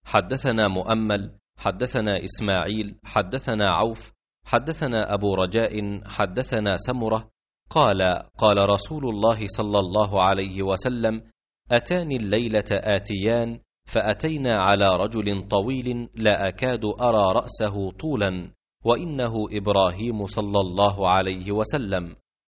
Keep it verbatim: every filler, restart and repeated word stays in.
حدثنا مؤمل حدثنا إسماعيل حدثنا عوف حدثنا أبو رجاء حدثنا سمرة قال قال رسول الله صلى الله عليه وسلم: أتاني الليلة آتيان فأتينا على رجل طويل لا أكاد أرى رأسه طولا، وإنه إبراهيم صلى الله عليه وسلم.